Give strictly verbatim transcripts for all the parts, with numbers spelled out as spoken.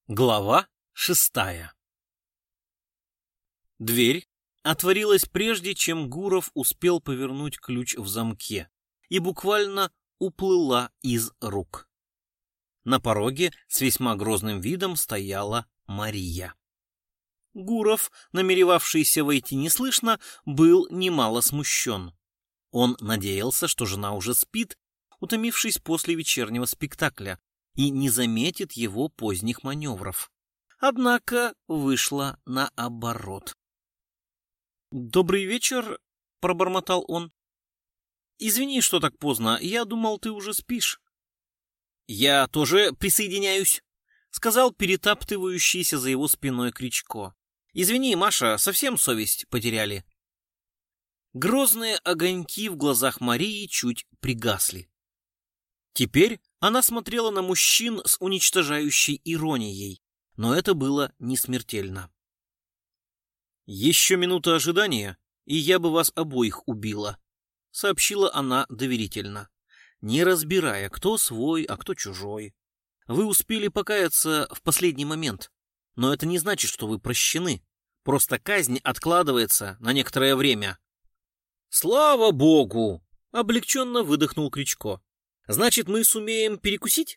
Глава шестая. Дверь отворилась прежде, чем Гуров успел повернуть ключ в замке, и буквально уплыла из рук. На пороге с весьма грозным видом стояла Мария. Гуров, намеревавшийся войти неслышно, был немало смущен. Он надеялся, что жена уже спит, утомившись после вечернего спектакля, и не заметит его поздних маневров. Однако вышло наоборот. «Добрый вечер», — пробормотал он. «Извини, что так поздно, я думал, ты уже спишь». «Я тоже присоединяюсь», — сказал перетаптывающийся за его спиной Кричко. «Извини, Маша, совсем совесть потеряли». Грозные огоньки в глазах Марии чуть пригасли. Теперь она смотрела на мужчин с уничтожающей иронией, но это было не смертельно. «Еще минута ожидания, и я бы вас обоих убила», — сообщила она доверительно, не разбирая, кто свой, а кто чужой. «Вы успели покаяться в последний момент, но это не значит, что вы прощены. Просто казнь откладывается на некоторое время». «Слава богу!» — облегченно выдохнул Кричко. «Значит, мы сумеем перекусить?»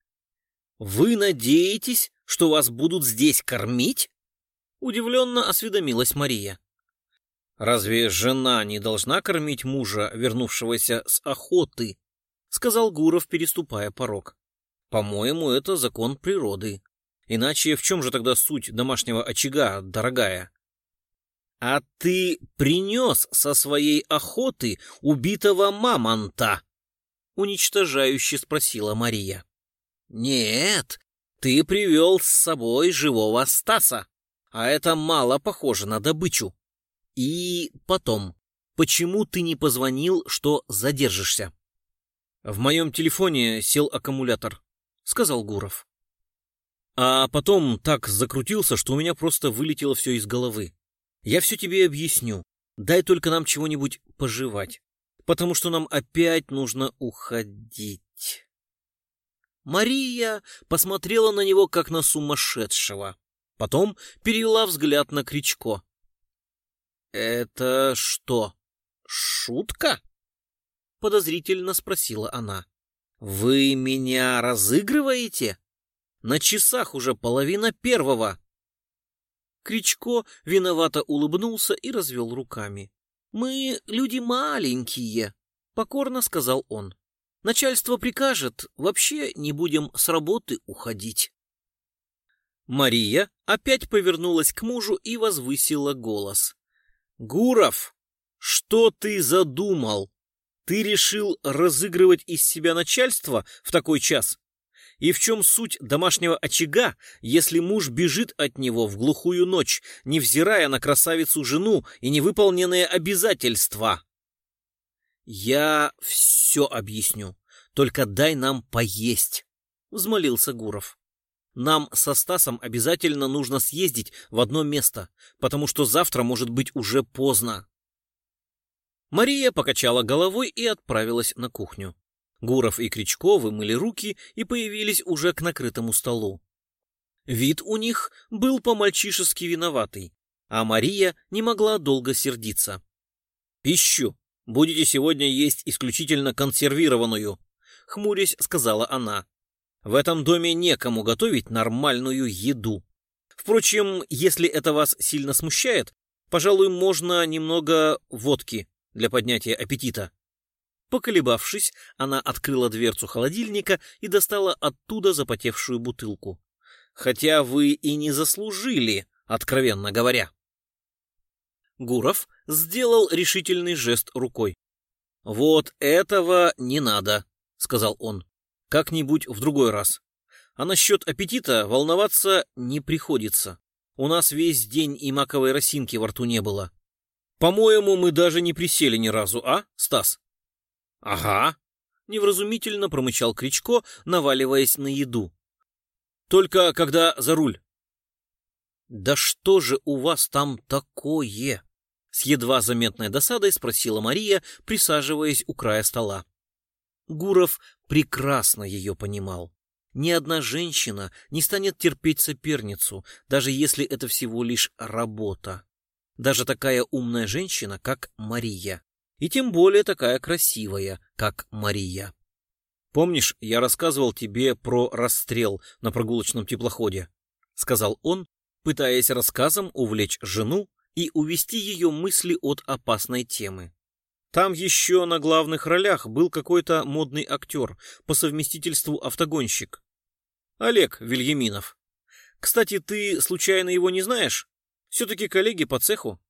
«Вы надеетесь, что вас будут здесь кормить?» — удивленно осведомилась Мария. «Разве жена не должна кормить мужа, вернувшегося с охоты?» — сказал Гуров, переступая порог. «По-моему, это закон природы. Иначе в чем же тогда суть домашнего очага, дорогая?» «А ты принес со своей охоты убитого мамонта?» — уничтожающе спросила Мария. «Нет, ты привел с собой живого Стаса, а это мало похоже на добычу. И потом, почему ты не позвонил, что задержишься?» «В моем телефоне сел аккумулятор», — сказал Гуров. «А потом так закрутился, что у меня просто вылетело все из головы. Я все тебе объясню. Дай только нам чего-нибудь пожевать, потому что нам опять нужно уходить». Мария посмотрела на него, как на сумасшедшего. Потом перевела взгляд на Кричко. «Это что, шутка?» — подозрительно спросила она. «Вы меня разыгрываете? На часах уже половина первого». Кричко виновато улыбнулся и развел руками. «Мы люди маленькие», — покорно сказал он. «Начальство прикажет, вообще не будем с работы уходить». Мария опять повернулась к мужу и возвысила голос. «Гуров, что ты задумал? Ты решил разыгрывать из себя начальство в такой час? И в чем суть домашнего очага, если муж бежит от него в глухую ночь, невзирая на красавицу-жену и невыполненные обязательства?» «Я все объясню, только дай нам поесть», — взмолился Гуров. «Нам со Стасом обязательно нужно съездить в одно место, потому что завтра может быть уже поздно». Мария покачала головой и отправилась на кухню. Гуров и Кричко вымыли руки и появились уже к накрытому столу. Вид у них был по-мальчишески виноватый, а Мария не могла долго сердиться. «Пищу будете сегодня есть исключительно консервированную», — хмурясь сказала она. «В этом доме некому готовить нормальную еду. Впрочем, если это вас сильно смущает, пожалуй, можно немного водки для поднятия аппетита». Поколебавшись, она открыла дверцу холодильника и достала оттуда запотевшую бутылку. «Хотя вы и не заслужили, откровенно говоря». Гуров сделал решительный жест рукой. «Вот этого не надо», — сказал он. «Как-нибудь в другой раз. А насчет аппетита волноваться не приходится. У нас весь день и маковой росинки во рту не было. По-моему, мы даже не присели ни разу, а, Стас?» «Ага», — невразумительно промычал Кричко, наваливаясь на еду. «Только когда за руль». «Да что же у вас там такое?» — с едва заметной досадой спросила Мария, присаживаясь у края стола. Гуров прекрасно ее понимал. Ни одна женщина не станет терпеть соперницу, даже если это всего лишь работа. Даже такая умная женщина, как Мария. И тем более такая красивая, как Мария. «Помнишь, я рассказывал тебе про расстрел на прогулочном теплоходе?» — сказал он, пытаясь рассказом увлечь жену и увести ее мысли от опасной темы. Там еще на главных ролях был какой-то модный актер, по совместительству автогонщик. Олег Вильяминов. Кстати, ты случайно его не знаешь? Все-таки коллеги по цеху.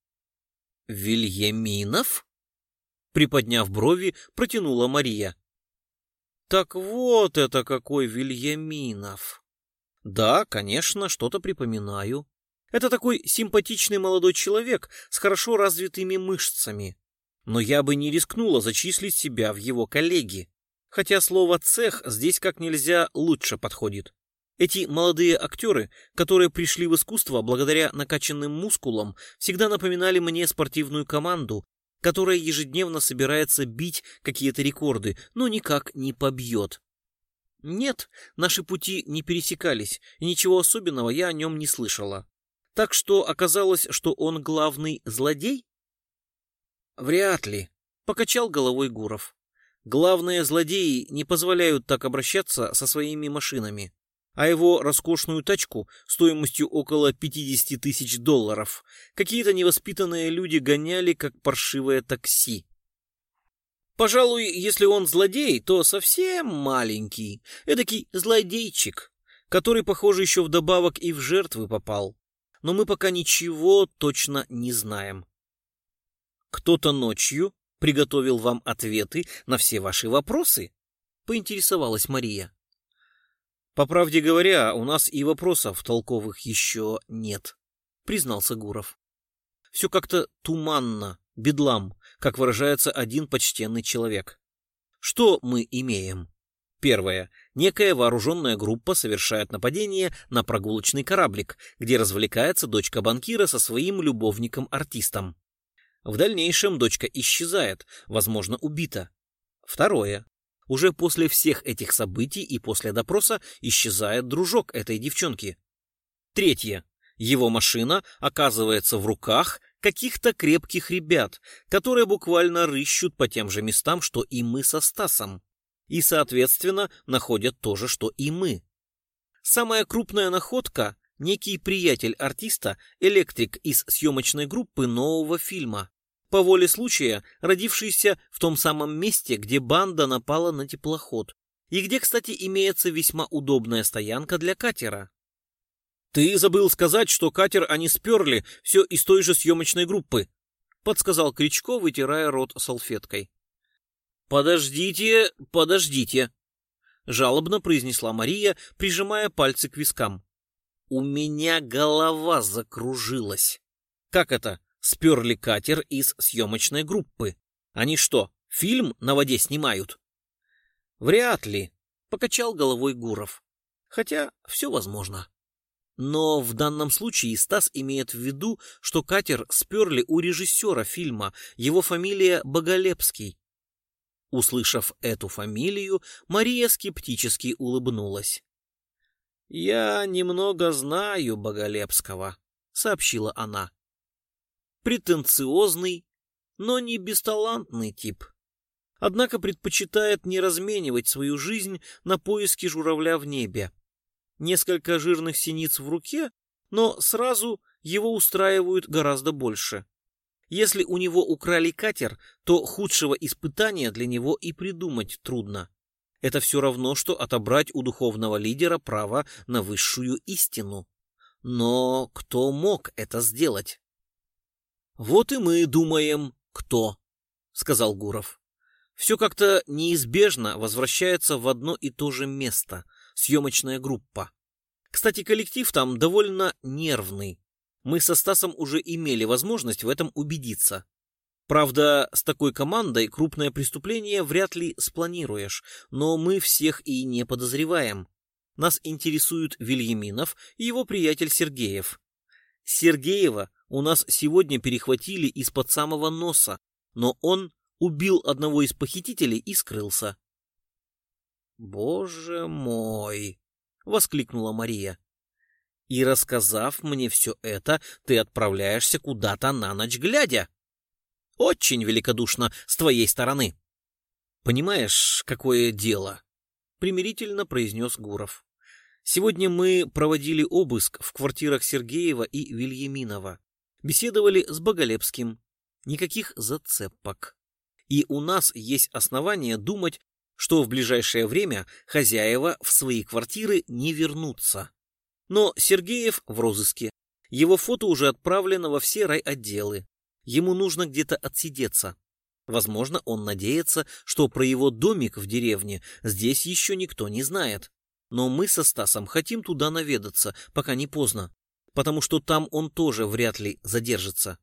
Вильяминов? Приподняв брови, протянула Мария. Так вот это какой Вильяминов. Да, конечно, что-то припоминаю. Это такой симпатичный молодой человек с хорошо развитыми мышцами. Но я бы не рискнула зачислить себя в его коллеги. Хотя слово «цех» здесь как нельзя лучше подходит. Эти молодые актеры, которые пришли в искусство благодаря накачанным мускулам, всегда напоминали мне спортивную команду, которая ежедневно собирается бить какие-то рекорды, но никак не побьет. Нет, наши пути не пересекались, и ничего особенного я о нем не слышала. Так что оказалось, что он главный злодей? Вряд ли, покачал головой Гуров. Главные злодеи не позволяют так обращаться со своими машинами, а его роскошную тачку стоимостью около пятьдесят тысяч долларов какие-то невоспитанные люди гоняли как паршивое такси. Пожалуй, если он злодей, то совсем маленький, эдакий злодейчик, который, похоже, еще вдобавок и в жертвы попал. Но мы пока ничего точно не знаем. Кто-то ночью приготовил вам ответы на все ваши вопросы? Поинтересовалась Мария. По правде говоря, у нас и вопросов толковых еще нет, признался Гуров. Все как-то туманно, бедлам, как выражается один почтенный человек. Что мы имеем? Первое. Некая вооруженная группа совершает нападение на прогулочный кораблик, где развлекается дочка банкира со своим любовником-артистом. В дальнейшем дочка исчезает, возможно, убита. Второе. Уже после всех этих событий и после допроса исчезает дружок этой девчонки. Третье. Его машина оказывается в руках каких-то крепких ребят, которые буквально рыщут по тем же местам, что и мы со Стасом. И, соответственно, находят то же, что и мы. Самая крупная находка — некий приятель артиста, электрик из съемочной группы нового фильма, по воле случая родившийся в том самом месте, где банда напала на теплоход, и где, кстати, имеется весьма удобная стоянка для катера. «Ты забыл сказать, что катер они сперли все из той же съемочной группы», — подсказал Кричко, вытирая рот салфеткой. «Подождите, подождите», — жалобно произнесла Мария, прижимая пальцы к вискам. У меня голова закружилась. Как это? Сперли катер из съемочной группы. Они что, фильм на воде снимают? Вряд ли, покачал головой Гуров. Хотя все возможно. Но в данном случае Стас имеет в виду, что катер сперли у режиссера фильма, его фамилия Боголепский. Услышав эту фамилию, Мария скептически улыбнулась. «Я немного знаю Боголепского», — сообщила она. Претенциозный, но не бесталантный тип. Однако предпочитает не разменивать свою жизнь на поиски журавля в небе. Несколько жирных синиц в руке, но сразу его устраивают гораздо больше. Если у него украли катер, то худшего испытания для него и придумать трудно. Это все равно, что отобрать у духовного лидера право на высшую истину. Но кто мог это сделать? Вот и мы думаем, кто, сказал Гуров. Все как-то неизбежно возвращается в одно и то же место, съемочная группа. Кстати, коллектив там довольно нервный. Мы со Стасом уже имели возможность в этом убедиться. Правда, с такой командой крупное преступление вряд ли спланируешь, но мы всех и не подозреваем. Нас интересует Вильяминов и его приятель Сергеев. Сергеева у нас сегодня перехватили из-под самого носа, но он убил одного из похитителей и скрылся. «Боже мой!» — воскликнула Мария. «И, рассказав мне все это, ты отправляешься куда-то на ночь глядя. Очень великодушно с твоей стороны». «Понимаешь, какое дело?» — примирительно произнес Гуров. «Сегодня мы проводили обыск в квартирах Сергеева и Вильяминова. Беседовали с Боголепским. Никаких зацепок. И у нас есть основания думать, что в ближайшее время хозяева в свои квартиры не вернутся. Но Сергеев в розыске. Его фото уже отправлено во все райотделы. Ему нужно где-то отсидеться. Возможно, он надеется, что про его домик в деревне здесь еще никто не знает. Но мы со Стасом хотим туда наведаться, пока не поздно, потому что там он тоже вряд ли задержится».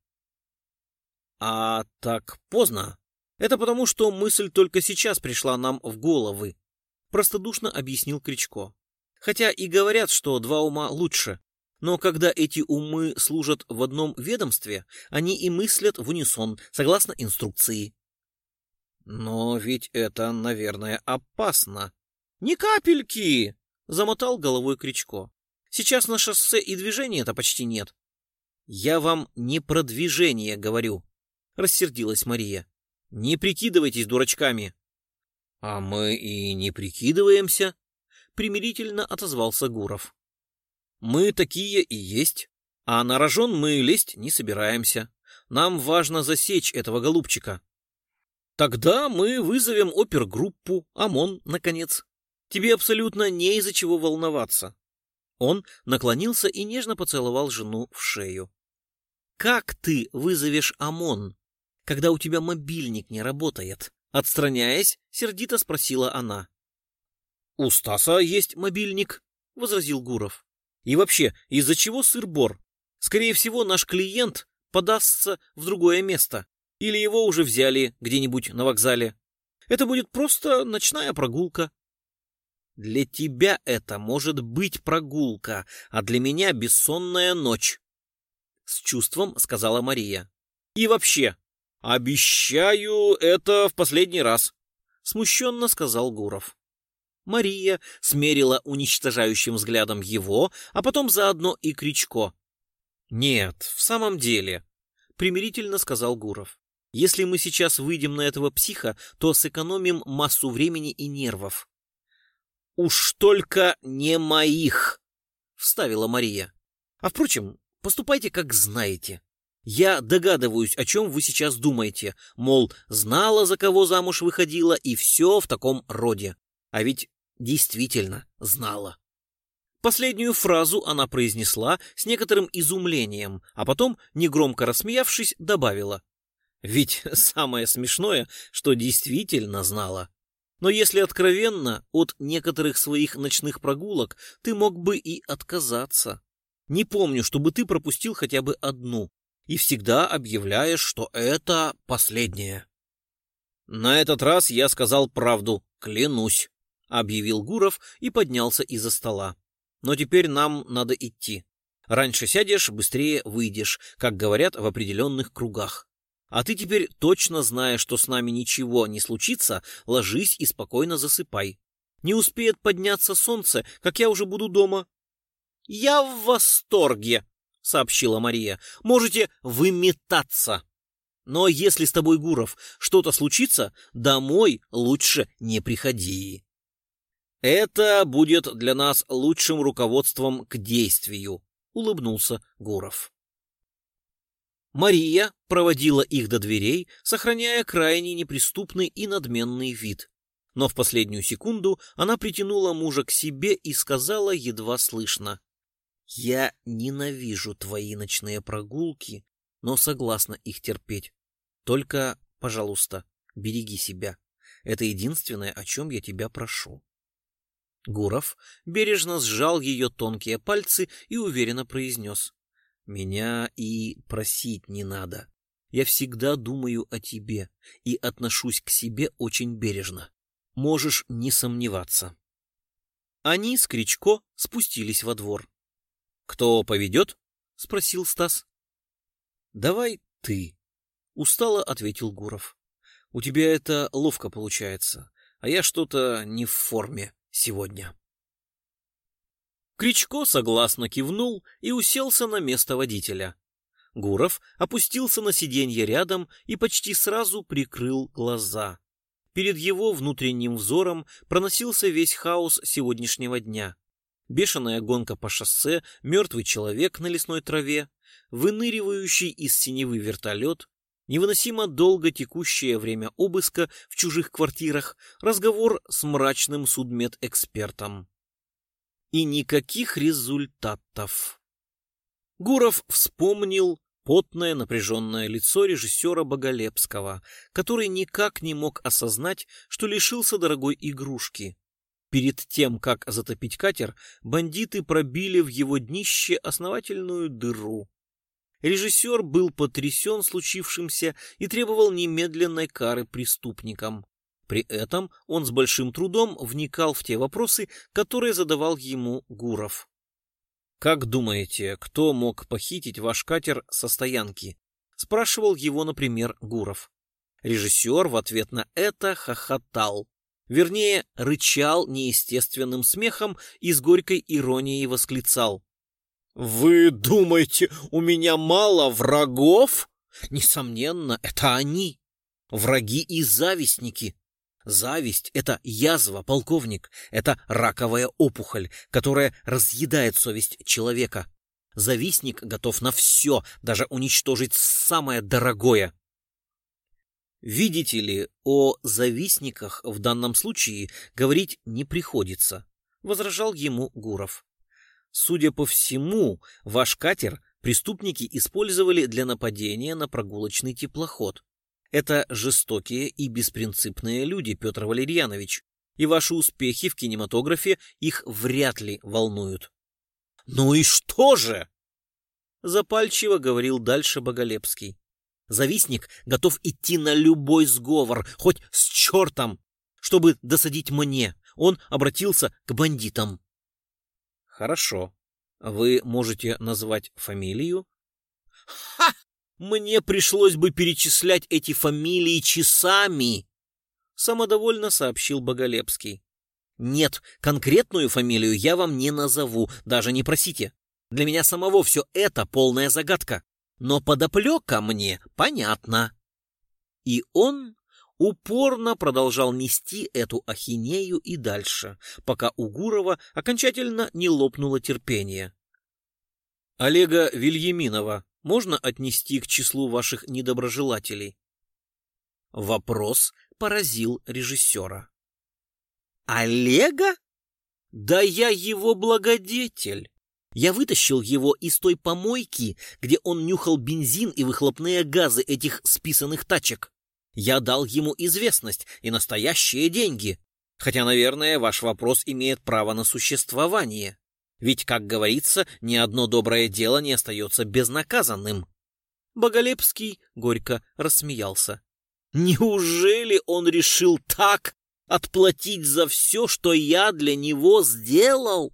«А так поздно? Это потому, что мысль только сейчас пришла нам в головы», — простодушно объяснил Кричко. «Хотя и говорят, что два ума лучше. Но когда эти умы служат в одном ведомстве, они и мыслят в унисон, согласно инструкции». «Но ведь это, наверное, опасно». «Ни капельки!» — замотал головой Кричко. «Сейчас на шоссе и движения-то почти нет». «Я вам не про движение говорю», — рассердилась Мария. «Не прикидывайтесь дурачками». «А мы и не прикидываемся», — примирительно отозвался Гуров. «Мы такие и есть, а на рожон мы лезть не собираемся. Нам важно засечь этого голубчика». «Тогда мы вызовем опергруппу, ОМОН, наконец. Тебе абсолютно не из-за чего волноваться». Он наклонился и нежно поцеловал жену в шею. «Как ты вызовешь ОМОН, когда у тебя мобильник не работает?» Отстраняясь, сердито спросила она. «У Стаса есть мобильник», — возразил Гуров. «И вообще, из-за чего сыр-бор? Скорее всего, наш клиент подастся в другое место. Или его уже взяли где-нибудь на вокзале. Это будет просто ночная прогулка». «Для тебя это может быть прогулка, а для меня бессонная ночь», — с чувством сказала Мария. «И вообще, обещаю, это в последний раз», — смущенно сказал Гуров. Мария смерила уничтожающим взглядом его, а потом заодно и Кричко. «Нет, в самом деле», — примирительно сказал Гуров. «Если мы сейчас выйдем на этого психа, то сэкономим массу времени и нервов». «Уж только не моих», — вставила Мария. «А впрочем, поступайте как знаете. Я догадываюсь, о чем вы сейчас думаете, мол, знала, за кого замуж выходила, и все в таком роде. А ведь действительно знала». Последнюю фразу она произнесла с некоторым изумлением, а потом, негромко рассмеявшись, добавила. «Ведь самое смешное, что действительно знала. Но если откровенно, от некоторых своих ночных прогулок ты мог бы и отказаться. Не помню, чтобы ты пропустил хотя бы одну, и всегда объявляешь, что это последнее». «На этот раз я сказал правду, клянусь», — объявил Гуров и поднялся из-за стола. «Но теперь нам надо идти. Раньше сядешь, быстрее выйдешь, как говорят в определенных кругах. А ты теперь, точно зная, что с нами ничего не случится, ложись и спокойно засыпай. Не успеет подняться солнце, как я уже буду дома». «Я в восторге», — сообщила Мария. «Можете выметаться. Но если с тобой, Гуров, что-то случится, домой лучше не приходи. Это будет для нас лучшим руководством к действию», — улыбнулся Гуров. Мария проводила их до дверей, сохраняя крайне неприступный и надменный вид. Но в последнюю секунду она притянула мужа к себе и сказала едва слышно: «Я ненавижу твои ночные прогулки, но согласна их терпеть. Только, пожалуйста, береги себя. Это единственное, о чем я тебя прошу». Гуров бережно сжал ее тонкие пальцы и уверенно произнес: «Меня и просить не надо. Я всегда думаю о тебе и отношусь к себе очень бережно. Можешь не сомневаться». Они с Кричко спустились во двор. «Кто поведет?» — спросил Стас. «Давай ты», — устало ответил Гуров. «У тебя это ловко получается, а я что-то не в форме сегодня». Кричко согласно кивнул и уселся на место водителя. Гуров опустился на сиденье рядом и почти сразу прикрыл глаза. Перед его внутренним взором проносился весь хаос сегодняшнего дня. Бешеная гонка по шоссе, мертвый человек на лесной траве, выныривающий из синевы вертолет, невыносимо долго текущее время обыска в чужих квартирах, разговор с мрачным судмедэкспертом. И никаких результатов. Гуров вспомнил потное напряженное лицо режиссера Боголепского, который никак не мог осознать, что лишился дорогой игрушки. Перед тем, как затопить катер, бандиты пробили в его днище основательную дыру. Режиссер был потрясен случившимся и требовал немедленной кары преступникам. При этом он с большим трудом вникал в те вопросы, которые задавал ему Гуров. «Как думаете, кто мог похитить ваш катер со стоянки?» — спрашивал его, например, Гуров. Режиссер в ответ на это хохотал. Вернее, рычал неестественным смехом и с горькой иронией восклицал. «Вы думаете, у меня мало врагов? Несомненно, это они. Враги и завистники. Зависть — это язва, полковник. Это раковая опухоль, которая разъедает совесть человека. Завистник готов на все, даже уничтожить самое дорогое». Видите ли, о завистниках в данном случае говорить не приходится, возражал ему Гуров. Судя по всему, ваш катер преступники использовали для нападения на прогулочный теплоход. Это жестокие и беспринципные люди, Петр Валерьянович, и ваши успехи в кинематографе их вряд ли волнуют. Ну и что же? Запальчиво говорил дальше Боголепский. Завистник готов идти на любой сговор, хоть с чертом, чтобы досадить мне. Он обратился к бандитам. Хорошо. Вы можете назвать фамилию? Ха! Мне пришлось бы перечислять эти фамилии часами, самодовольно сообщил Боголепский. Нет, конкретную фамилию я вам не назову, даже не просите. Для меня самого все это полная загадка. Но подоплека мне понятна. И он упорно продолжал нести эту ахинею и дальше, пока у Гурова окончательно не лопнуло терпение. Олега Вильяминова можно отнести к числу ваших недоброжелателей? Вопрос поразил режиссера. Олега? Да я его благодетель. Я вытащил его из той помойки, где он нюхал бензин и выхлопные газы этих списанных тачек. Я дал ему известность и настоящие деньги. Хотя, наверное, ваш вопрос имеет право на существование. Ведь, как говорится, ни одно доброе дело не остается безнаказанным. Боголепский горько рассмеялся. Неужели он решил так отплатить за все, что я для него сделал?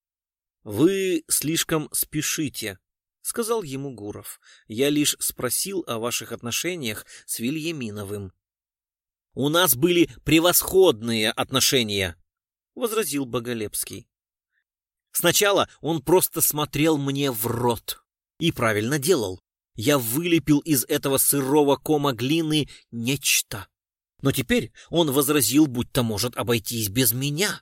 «Вы слишком спешите», — сказал ему Гуров. «Я лишь спросил о ваших отношениях с Вильяминовым». «У нас были превосходные отношения», — возразил Боголепский. «Сначала он просто смотрел мне в рот. И правильно делал. Я вылепил из этого сырого кома глины нечто. Но теперь он возразил, будто может обойтись без меня».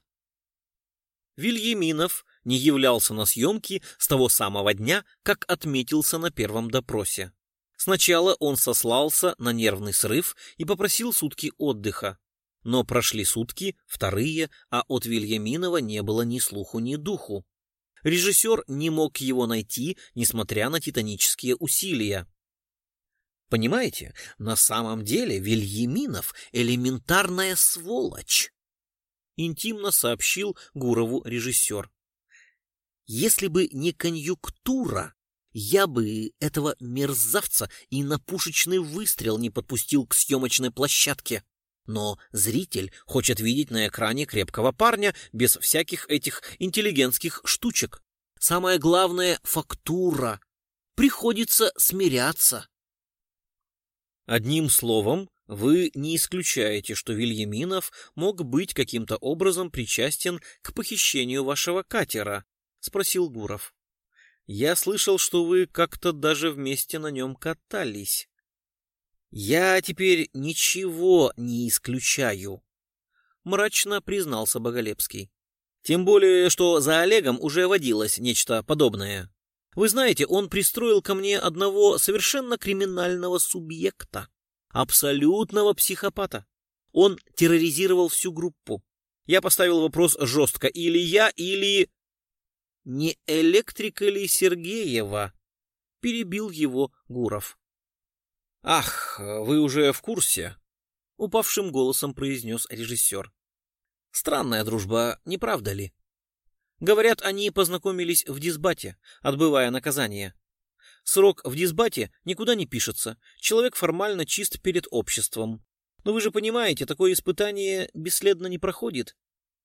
Вильяминов не являлся на съемки с того самого дня, как отметился на первом допросе. Сначала он сослался на нервный срыв и попросил сутки отдыха. Но прошли сутки, вторые, а от Вильяминова не было ни слуху, ни духу. Режиссер не мог его найти, несмотря на титанические усилия. Понимаете, на самом деле Вильяминов — элементарная сволочь, интимно сообщил Гурову режиссер. Если бы не конъюнктура, я бы этого мерзавца и на пушечный выстрел не подпустил к съемочной площадке. Но зритель хочет видеть на экране крепкого парня без всяких этих интеллигентских штучек. Самое главное — фактура. Приходится смиряться. Одним словом, вы не исключаете, что Вильяминов мог быть каким-то образом причастен к похищению вашего катера? — спросил Гуров. Я слышал, что вы как-то даже вместе на нем катались. Я теперь ничего не исключаю, мрачно признался Боголепский. Тем более, что за Олегом уже водилось нечто подобное. Вы знаете, он пристроил ко мне одного совершенно криминального субъекта, абсолютного психопата. Он терроризировал всю группу. Я поставил вопрос жестко: или я, или... Не электрика ли Сергеева? Перебил его Гуров. Ах, вы уже в курсе? Упавшим голосом произнес режиссер. Странная дружба, не правда ли? Говорят, они познакомились в дисбате, отбывая наказание. Срок в дисбате никуда не пишется, человек формально чист перед обществом. Но вы же понимаете, такое испытание бесследно не проходит.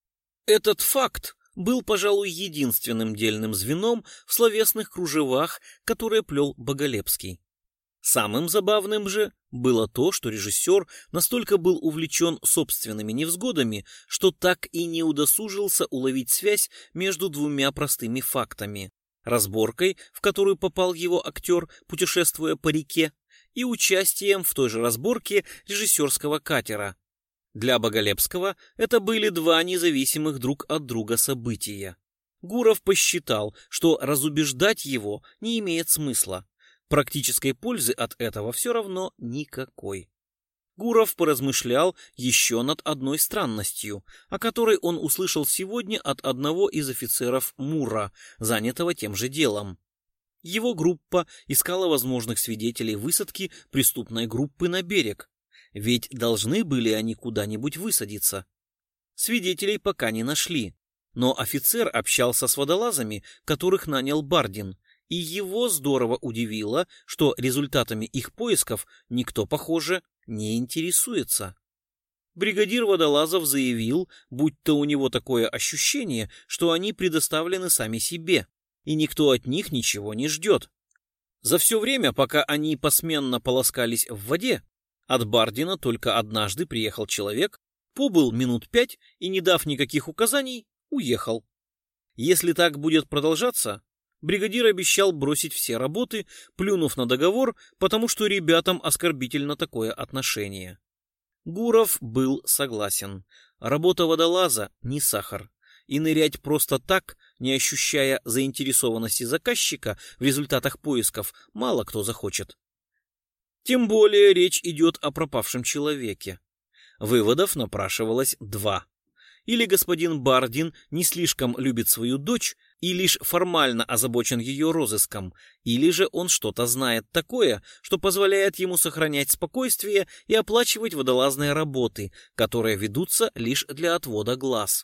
Этот факт был, пожалуй, единственным дельным звеном в словесных кружевах, которые плел Боголепский. Самым забавным же было то, что режиссер настолько был увлечен собственными невзгодами, что так и не удосужился уловить связь между двумя простыми фактами: разборкой, в которую попал его актер, путешествуя по реке, и участием в той же разборке режиссерского катера. Для Боголепского это были два независимых друг от друга события. Гуров посчитал, что разубеждать его не имеет смысла. Практической пользы от этого все равно никакой. Гуров поразмышлял еще над одной странностью, о которой он услышал сегодня от одного из офицеров МУРа, занятого тем же делом. Его группа искала возможных свидетелей высадки преступной группы на берег. Ведь должны были они куда-нибудь высадиться. Свидетелей пока не нашли, но офицер общался с водолазами, которых нанял Бардин, и его здорово удивило, что результатами их поисков никто, похоже, не интересуется. Бригадир водолазов заявил, будто у него такое ощущение, что они предоставлены сами себе, и никто от них ничего не ждет. За все время, пока они посменно полоскались в воде, от Бардина только однажды приехал человек, побыл минут пять и, не дав никаких указаний, уехал. Если так будет продолжаться, бригадир обещал бросить все работы, плюнув на договор, потому что ребятам оскорбительно такое отношение. Гуров был согласен. Работа водолаза не сахар, и нырять просто так, не ощущая заинтересованности заказчика в результатах поисков, мало кто захочет. Тем более речь идет о пропавшем человеке. Выводов напрашивалось два. Или господин Бардин не слишком любит свою дочь и лишь формально озабочен ее розыском, или же он что-то знает такое, что позволяет ему сохранять спокойствие и оплачивать водолазные работы, которые ведутся лишь для отвода глаз.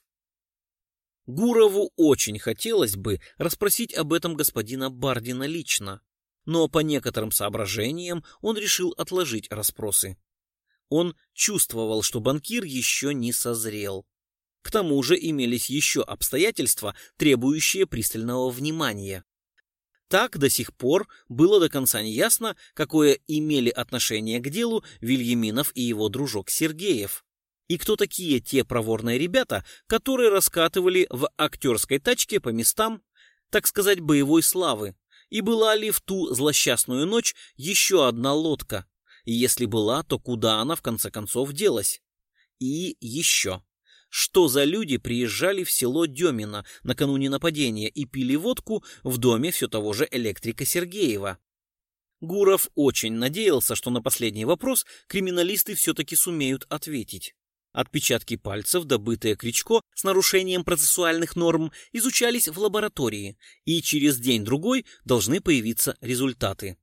Гурову очень хотелось бы расспросить об этом господина Бардина лично, но по некоторым соображениям он решил отложить расспросы. Он чувствовал, что банкир еще не созрел. К тому же имелись еще обстоятельства, требующие пристального внимания. Так до сих пор было до конца неясно, какое имели отношение к делу Вильяминов и его дружок Сергеев. И кто такие те проворные ребята, которые раскатывали в актерской тачке по местам, так сказать, боевой славы? И была ли в ту злосчастную ночь еще одна лодка? И если была, то куда она в конце концов делась? И еще. Что за люди приезжали в село Демино накануне нападения и пили водку в доме все того же электрика Сергеева? Гуров очень надеялся, что на последний вопрос криминалисты все-таки сумеют ответить. Отпечатки пальцев, добытые Кричко с нарушением процессуальных норм, изучались в лаборатории, и через день-другой должны появиться результаты.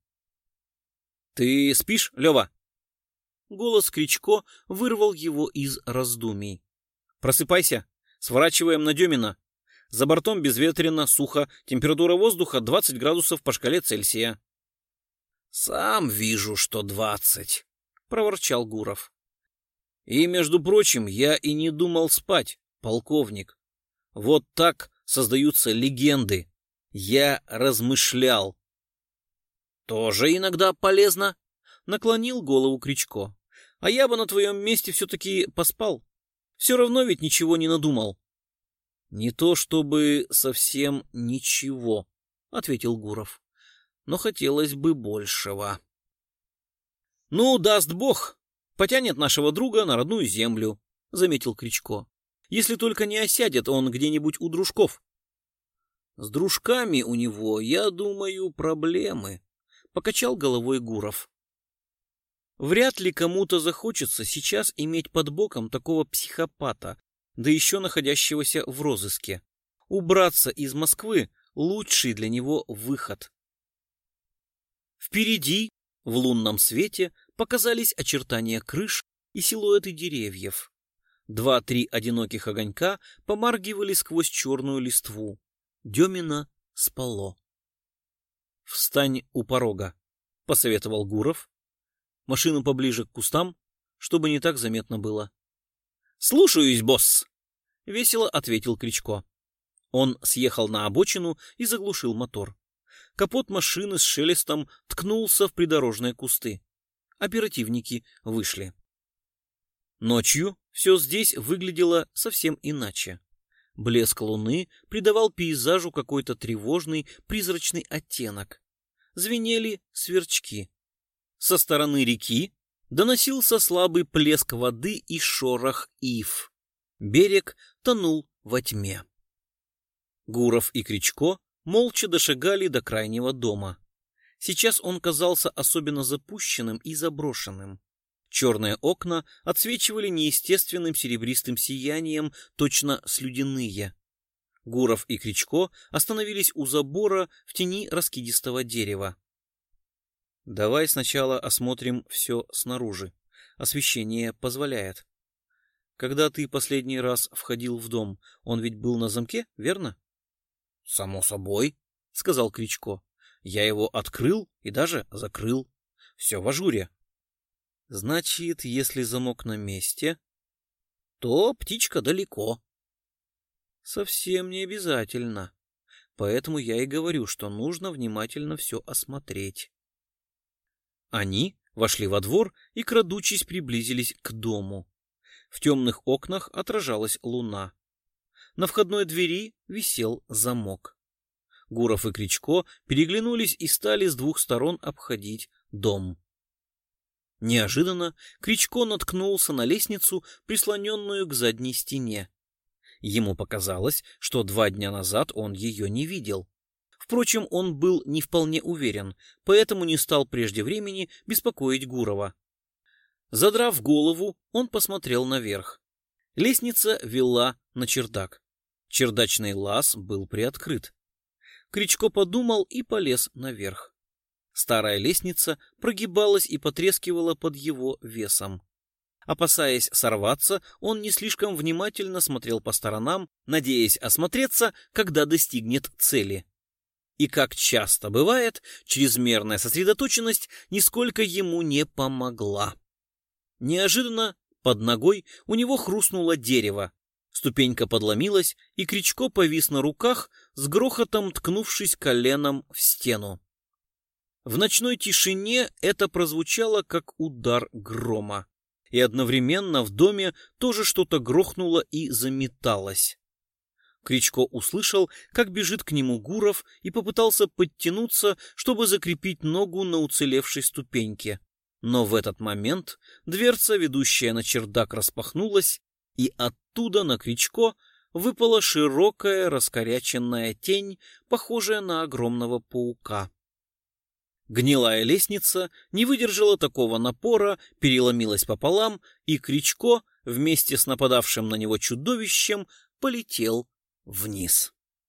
«Ты спишь, Лева?» Голос Кричко вырвал его из раздумий. «Просыпайся, сворачиваем на Демино. За бортом безветренно, сухо, температура воздуха двадцать градусов по шкале Цельсия». «Сам вижу, что двадцать», — проворчал Гуров. «И, между прочим, я и не думал спать, полковник. Вот так создаются легенды. Я размышлял». «Тоже иногда полезно», — наклонил голову Кричко. «А я бы на твоем месте все-таки поспал. Все равно ведь ничего не надумал». Не то чтобы совсем ничего, — ответил Гуров, — но хотелось бы большего. — Ну, даст Бог, потянет нашего друга на родную землю, — заметил Кричко. — Если только не осядет он где-нибудь у дружков. — С дружками у него, я думаю, проблемы, — покачал головой Гуров. Вряд ли кому-то захочется сейчас иметь под боком такого психопата, да еще находящегося в розыске. Убраться из Москвы — лучший для него выход. Впереди, в лунном свете, показались очертания крыш и силуэты деревьев. Два-три одиноких огонька помаргивали сквозь черную листву. Демино спало. — Встань у порога, — посоветовал Гуров. — Машину поближе к кустам, чтобы не так заметно было. — Слушаюсь, босс! — весело ответил Кричко. Он съехал на обочину и заглушил мотор. Капот машины с шелестом ткнулся в придорожные кусты. Оперативники вышли. Ночью все здесь выглядело совсем иначе. Блеск луны придавал пейзажу какой-то тревожный, призрачный оттенок. Звенели сверчки. Со стороны реки доносился слабый плеск воды и шорох ив. Берег тонул во тьме. Гуров и Кричко молча дошагали до крайнего дома. Сейчас он казался особенно запущенным и заброшенным. Черные окна отсвечивали неестественным серебристым сиянием, точно слюдяные. Гуров и Кричко остановились у забора в тени раскидистого дерева. — Давай сначала осмотрим все снаружи. Освещение позволяет. Когда ты последний раз входил в дом, он ведь был на замке, верно? — Само собой, — сказал Кричко. — Я его открыл и даже закрыл. Все в ажуре. — Значит, если замок на месте, то птичка далеко. — Совсем не обязательно. Поэтому я и говорю, что нужно внимательно все осмотреть. Они вошли во двор и, крадучись, приблизились к дому. В темных окнах отражалась луна. На входной двери висел замок. Гуров и Кричко переглянулись и стали с двух сторон обходить дом. Неожиданно Кричко наткнулся на лестницу, прислоненную к задней стене. Ему показалось, что два дня назад он ее не видел. Впрочем, он был не вполне уверен, поэтому не стал прежде времени беспокоить Гурова. Задрав голову, он посмотрел наверх. Лестница вела на чердак. Чердачный лаз был приоткрыт. Кричко подумал и полез наверх. Старая лестница прогибалась и потрескивала под его весом. Опасаясь сорваться, он не слишком внимательно смотрел по сторонам, надеясь осмотреться, когда достигнет цели. И, как часто бывает, чрезмерная сосредоточенность нисколько ему не помогла. Неожиданно под ногой у него хрустнуло дерево. Ступенька подломилась, и Кричко повис на руках, с грохотом ткнувшись коленом в стену. В ночной тишине это прозвучало, как удар грома. И одновременно в доме тоже что-то грохнуло и заметалось. Кричко услышал, как бежит к нему Гуров, и попытался подтянуться, чтобы закрепить ногу на уцелевшей ступеньке. Но в этот момент дверца, ведущая на чердак, распахнулась, и оттуда на Кричко выпала широкая раскоряченная тень, похожая на огромного паука. Гнилая лестница не выдержала такого напора, переломилась пополам, и Кричко вместе с нападавшим на него чудовищем полетел вниз.